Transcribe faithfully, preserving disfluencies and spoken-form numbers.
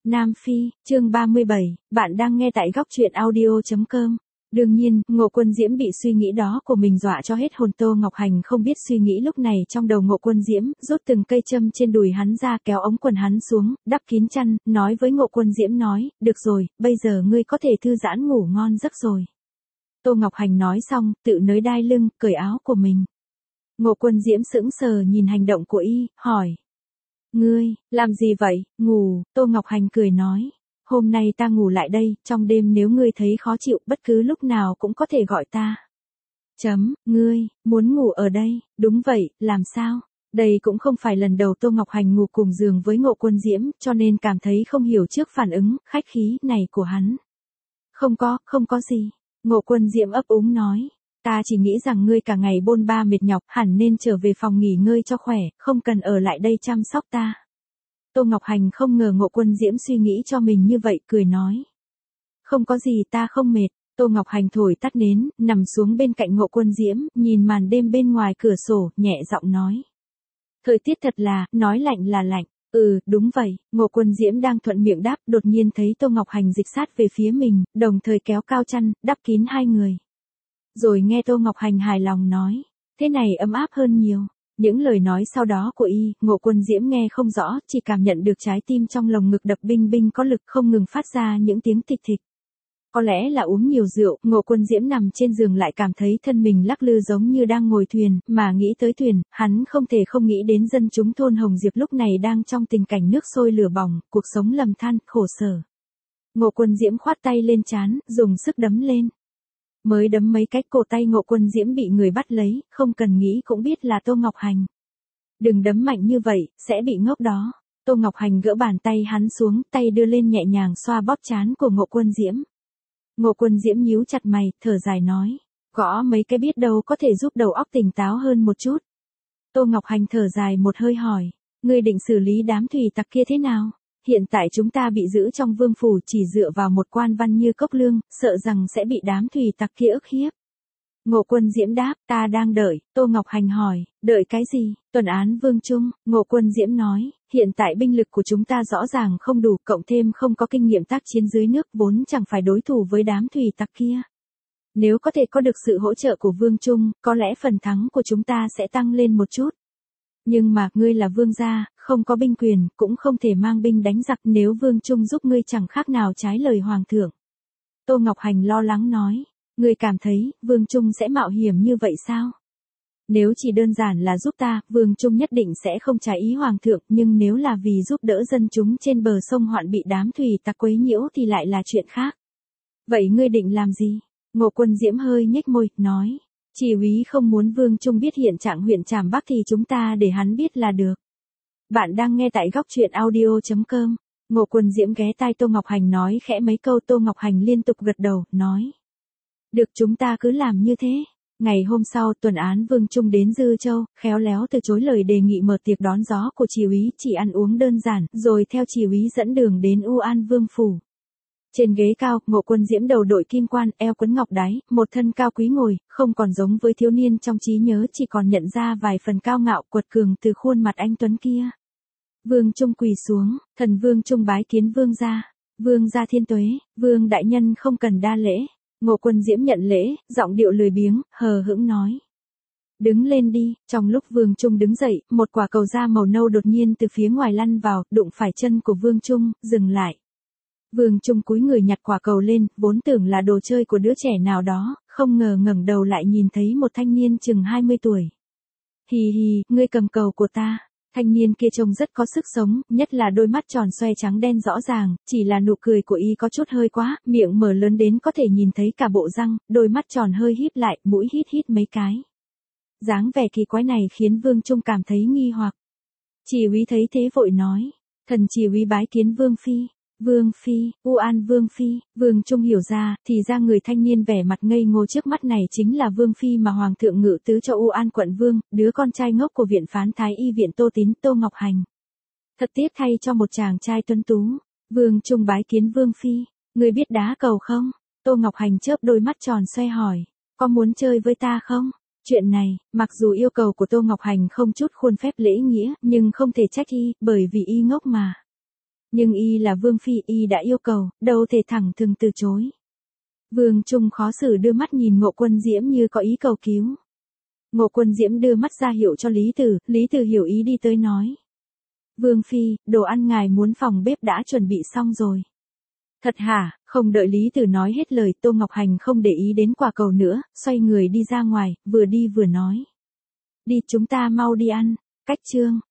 Nam Phi, chương ba mươi bảy, bạn đang nghe tại góc truyện audio chấm com. Đương nhiên, Ngộ Quân Diễm bị suy nghĩ đó của mình dọa cho hết hồn. Tô Ngọc Hành không biết suy nghĩ lúc này trong đầu Ngộ Quân Diễm, rút từng cây châm trên đùi hắn ra, kéo ống quần hắn xuống, đắp kín chăn, nói với Ngộ Quân Diễm nói, được rồi, bây giờ ngươi có thể thư giãn ngủ ngon giấc rồi. Tô Ngọc Hành nói xong, tự nới đai lưng, cởi áo của mình. Ngộ Quân Diễm sững sờ nhìn hành động của y, hỏi. Ngươi, làm gì vậy, ngủ, Tô Ngọc Hành cười nói. Hôm nay ta ngủ lại đây, trong đêm nếu ngươi thấy khó chịu, bất cứ lúc nào cũng có thể gọi ta. Chấm, ngươi, muốn ngủ ở đây, đúng vậy, làm sao? Đây cũng không phải lần đầu Tô Ngọc Hành ngủ cùng giường với Ngộ Quân Diễm, cho nên cảm thấy không hiểu trước phản ứng, khách khí, này của hắn. Không có, không có gì. Ngộ Quân Diễm ấp úng nói. Ta chỉ nghĩ rằng ngươi cả ngày bôn ba mệt nhọc, hẳn nên trở về phòng nghỉ ngơi cho khỏe, không cần ở lại đây chăm sóc ta. Tô Ngọc Hành không ngờ Ngộ Quân Diễm suy nghĩ cho mình như vậy, cười nói. Không có gì, ta không mệt. Tô Ngọc Hành thổi tắt nến, nằm xuống bên cạnh Ngộ Quân Diễm, nhìn màn đêm bên ngoài cửa sổ, nhẹ giọng nói. Thời tiết thật là, nói lạnh là lạnh. Ừ, đúng vậy, Ngộ Quân Diễm đang thuận miệng đáp, đột nhiên thấy Tô Ngọc Hành dịch sát về phía mình, đồng thời kéo cao chăn, đắp kín hai người. Rồi nghe Tô Ngọc Hành hài lòng nói, thế này ấm áp hơn nhiều. Những lời nói sau đó của y, Ngộ Quân Diễm nghe không rõ, chỉ cảm nhận được trái tim trong lồng ngực đập binh binh có lực, không ngừng phát ra những tiếng thịch thịch. Có lẽ là uống nhiều rượu, Ngộ Quân Diễm nằm trên giường lại cảm thấy thân mình lắc lư giống như đang ngồi thuyền, mà nghĩ tới thuyền, hắn không thể không nghĩ đến dân chúng thôn Hồng Diệp lúc này đang trong tình cảnh nước sôi lửa bỏng, cuộc sống lầm than, khổ sở. Ngộ Quân Diễm khoát tay lên trán, dùng sức đấm lên. Mới đấm mấy cái, cổ tay Ngộ Quân Diễm bị người bắt lấy, không cần nghĩ cũng biết là Tô Ngọc Hành. Đừng đấm mạnh như vậy, sẽ bị ngốc đó. Tô Ngọc Hành gỡ bàn tay hắn xuống, tay đưa lên nhẹ nhàng xoa bóp trán của Ngộ Quân Diễm. Ngộ Quân Diễm nhíu chặt mày, thở dài nói, gõ mấy cái biết đâu có thể giúp đầu óc tỉnh táo hơn một chút. Tô Ngọc Hành thở dài một hơi hỏi, ngươi định xử lý đám thủy tặc kia thế nào? Hiện tại chúng ta bị giữ trong vương phủ, chỉ dựa vào một quan văn như Cốc Lương, sợ rằng sẽ bị đám thủy tặc kia ức hiếp. Ngộ Quân Diễm đáp, ta đang đợi. Tô Ngọc Hành hỏi, đợi cái gì? Tuần án Vương Trung. Ngộ Quân Diễm nói, hiện tại binh lực của chúng ta rõ ràng không đủ, cộng thêm không có kinh nghiệm tác chiến dưới nước, vốn chẳng phải đối thủ với đám thủy tặc kia. Nếu có thể có được sự hỗ trợ của Vương Trung, có lẽ phần thắng của chúng ta sẽ tăng lên một chút. Nhưng mà, ngươi là vương gia, không có binh quyền, cũng không thể mang binh đánh giặc, nếu Vương Trung giúp ngươi chẳng khác nào trái lời hoàng thượng. Tô Ngọc Hành lo lắng nói, ngươi cảm thấy, Vương Trung sẽ mạo hiểm như vậy sao? Nếu chỉ đơn giản là giúp ta, Vương Trung nhất định sẽ không trái ý hoàng thượng, nhưng nếu là vì giúp đỡ dân chúng trên bờ sông Hoạn bị đám thủy tặc quấy nhiễu thì lại là chuyện khác. Vậy ngươi định làm gì? Ngộ Quân Diễm hơi nhếch môi, nói. Chỉ úy không muốn Vương Trung biết hiện trạng huyện Tràm Bắc thì chúng ta để hắn biết là được. Bạn đang nghe tại góc truyện audio chấm com. Ngộ Quân Diễm ghé tai Tô Ngọc Hành nói khẽ mấy câu, Tô Ngọc Hành liên tục gật đầu, nói. Được, chúng ta cứ làm như thế. Ngày hôm sau, tuần án Vương Trung đến Dư Châu, khéo léo từ chối lời đề nghị mở tiệc đón gió của chỉ úy, chỉ ăn uống đơn giản, rồi theo chỉ úy dẫn đường đến U An Vương phủ. Trên ghế cao, Ngộ Quân Diễm đầu đội kim quan, eo quấn ngọc đáy, một thân cao quý ngồi, không còn giống với thiếu niên trong trí nhớ, chỉ còn nhận ra vài phần cao ngạo quật cường từ khuôn mặt anh tuấn kia. Vương Trung quỳ xuống, thần Vương Trung bái kiến vương gia. Vương gia thiên tuế, vương đại nhân không cần đa lễ. Ngộ Quân Diễm nhận lễ, giọng điệu lười biếng, hờ hững nói. Đứng lên đi. Trong lúc Vương Trung đứng dậy, một quả cầu da màu nâu đột nhiên từ phía ngoài lăn vào, đụng phải chân của Vương Trung, dừng lại. Vương Trung cúi người nhặt quả cầu lên, vốn tưởng là đồ chơi của đứa trẻ nào đó, không ngờ ngẩng đầu lại nhìn thấy một thanh niên chừng hai mươi tuổi. Hì hì, ngươi cầm cầu của ta. Thanh niên kia trông rất có sức sống, nhất là đôi mắt tròn xoe trắng đen rõ ràng, chỉ là nụ cười của y có chút hơi quá, miệng mở lớn đến có thể nhìn thấy cả bộ răng, đôi mắt tròn hơi híp lại, mũi hít hít mấy cái. Dáng vẻ kỳ quái này khiến Vương Trung cảm thấy nghi hoặc. Chỉ úy thấy thế vội nói, thần chỉ úy bái kiến Vương phi. Vương phi, U An Vương phi. Vương Trung hiểu ra, thì ra người thanh niên vẻ mặt ngây ngô trước mắt này chính là Vương phi mà hoàng thượng ngự tứ cho U An quận vương, đứa con trai ngốc của viện phán Thái y viện Tô Tín, Tô Ngọc Hành. Thật tiếc thay cho một chàng trai tuấn tú. Vương Trung bái kiến Vương phi. Ngươi biết đá cầu không? Tô Ngọc Hành chớp đôi mắt tròn xoe hỏi, có muốn chơi với ta không? Chuyện này, mặc dù yêu cầu của Tô Ngọc Hành không chút khuôn phép lễ nghĩa, nhưng không thể trách y, bởi vì y ngốc mà. Nhưng y là Vương Phi, y đã yêu cầu, đâu thể thẳng thừng từ chối. Vương Trung khó xử đưa mắt nhìn Ngộ Quân Diễm như có ý cầu cứu. Ngộ Quân Diễm đưa mắt ra hiệu cho Lý Tử, Lý Tử hiểu ý đi tới nói. Vương Phi, đồ ăn ngài muốn phòng bếp đã chuẩn bị xong rồi. Thật hả? Không đợi Lý Tử nói hết lời, Tô Ngọc Hành không để ý đến quả cầu nữa, xoay người đi ra ngoài, vừa đi vừa nói. Đi chúng ta mau đi ăn. Cách chương